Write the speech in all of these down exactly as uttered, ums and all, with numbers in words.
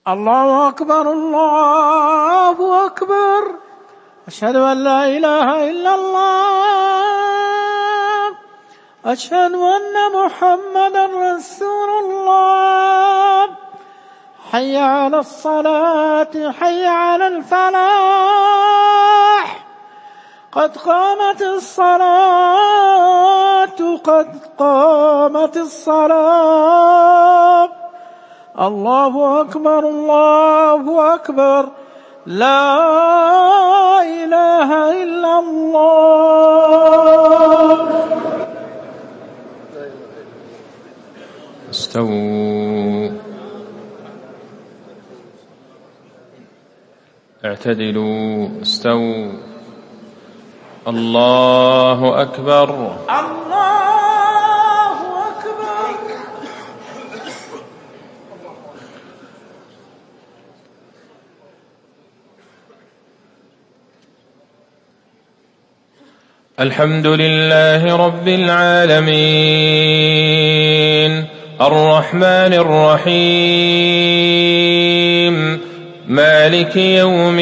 الله أكبر الله أكبر. أشهد أن لا إله إلا الله. أشهد أن محمدا رسول الله. حي على الصلاة حي على الفلاح. قد قامت الصلاة قد قامت الصلاة. الله أكبر الله أكبر. لا إله إلا الله. استووا اعتدلوا استووا. الله أكبر الله أكبر. الحمد لله رب العالمين الرحمن الرحيم مالك يوم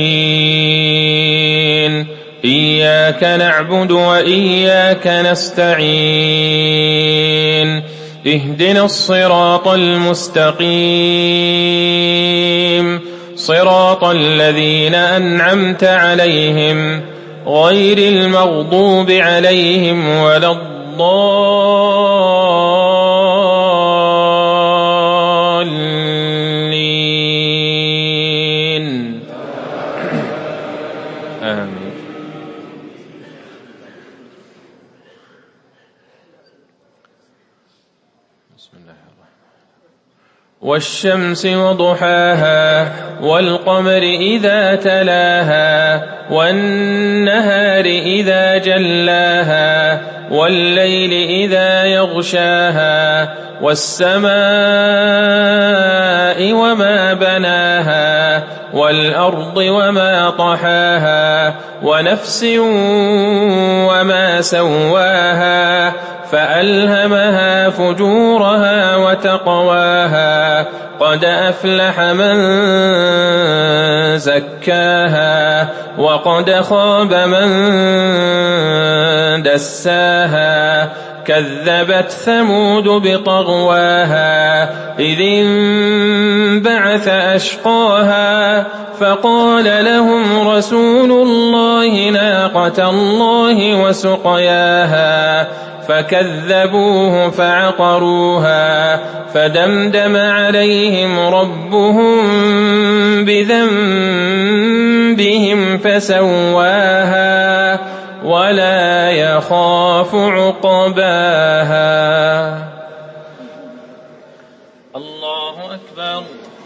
الدين. إياك نعبد وإياك نستعين. اهدنا الصراط المستقيم صراط الذين أنعمت عليهم غير المغضوب عليهم ولا الضالين. آمين. بسم الله الرحمن الرحيم. والشمس وضحاها والقمر إذا تلاها والنهار إذا جلاها والليل إذا يغشاها والسماء وما بناها والأرض وما طحاها ونفس وما سواها فألهمها فجورها وتقواها. قد أفلح من زكاها وقد خاب من دساها. كذبت ثمود بطغواها إذ انبعث أشقاها فقال لهم رسول الله ناقة الله وسقياها فكذبوه فعقروها فدمدم عليهم ربهم بذنبهم فسواها ولا يخاف عقباها. الله أكبر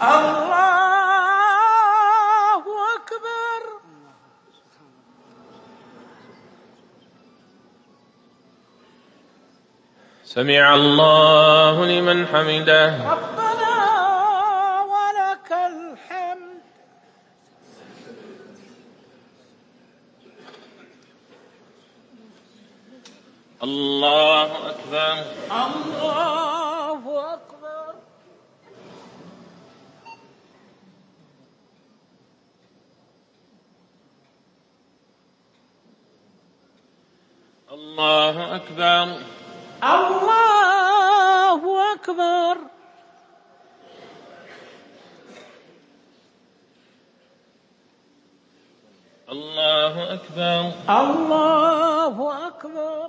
الله أكبر. سمع الله لمن حمده. ربنا ولك الحمد. الله أكبر الله أكبر. الله أكبر الله أكبر. الله أكبر الله أكبر.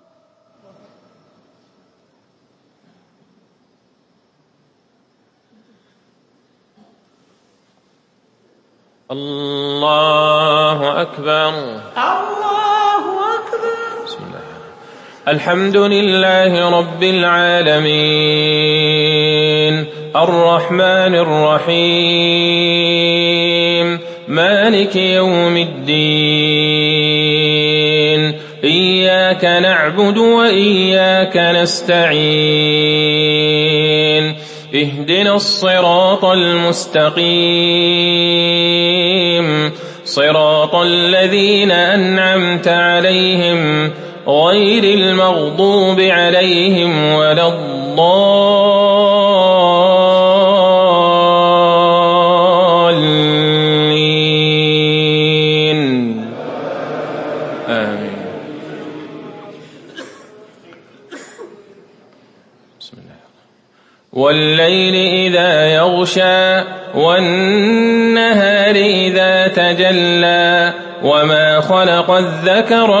الله أكبر الله أكبر. بسم الله. الحمد لله رب العالمين الرحمن الرحيم مالك يوم الدين. إياك نعبد وإياك نستعين. اهدنا الصراط المستقيم صراط الذين أنعمت عليهم غير المغضوب عليهم ولا الضالين. والليل إذا يغشى والنهار إذا تجلى وما خلق الذكر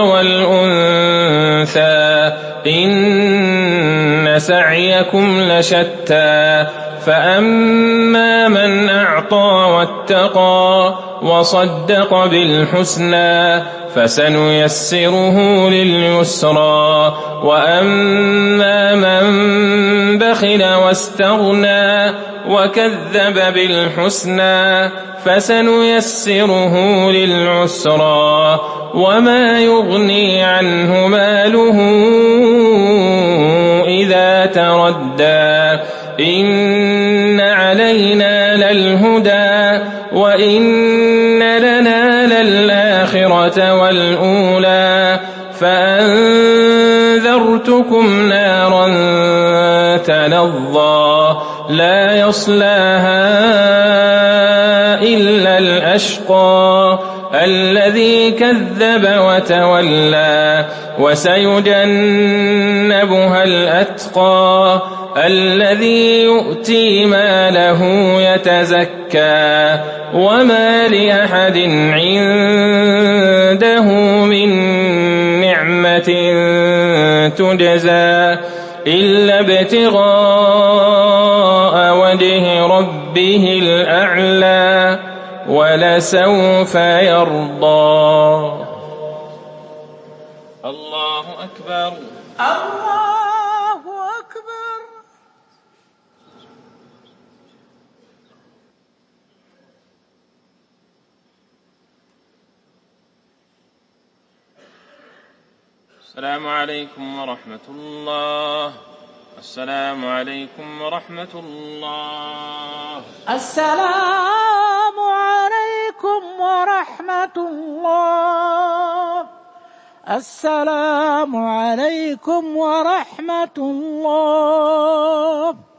والأنثى إن سعيكم لشتى فأما من أعطى واتقى وصدق بالحسنى فسنيسره لليسرى وأما من بخل واستغنى وكذب بالحسنى فسنيسره للعسرى وما يغني عنه ماله إذا تردى إن علينا للهدى وإن لنا للآخرة والأولى فأنذرتكم نارا تلظى لا يصلاها إلا الأشقى الذي كذب وتولى وسيجنبها الأتقى الذي يؤتي ماله يتزكى وما لأحد عنده من نعمة تجزى إلا ابتغاء وجه ربه الأعلى ولسوف يرضى. الله أكبر. الله أكبر. السلام عليكم ورحمة الله. السلام عليكم ورحمة الله. السلام عليكم ورحمة الله. السلام عليكم ورحمة الله.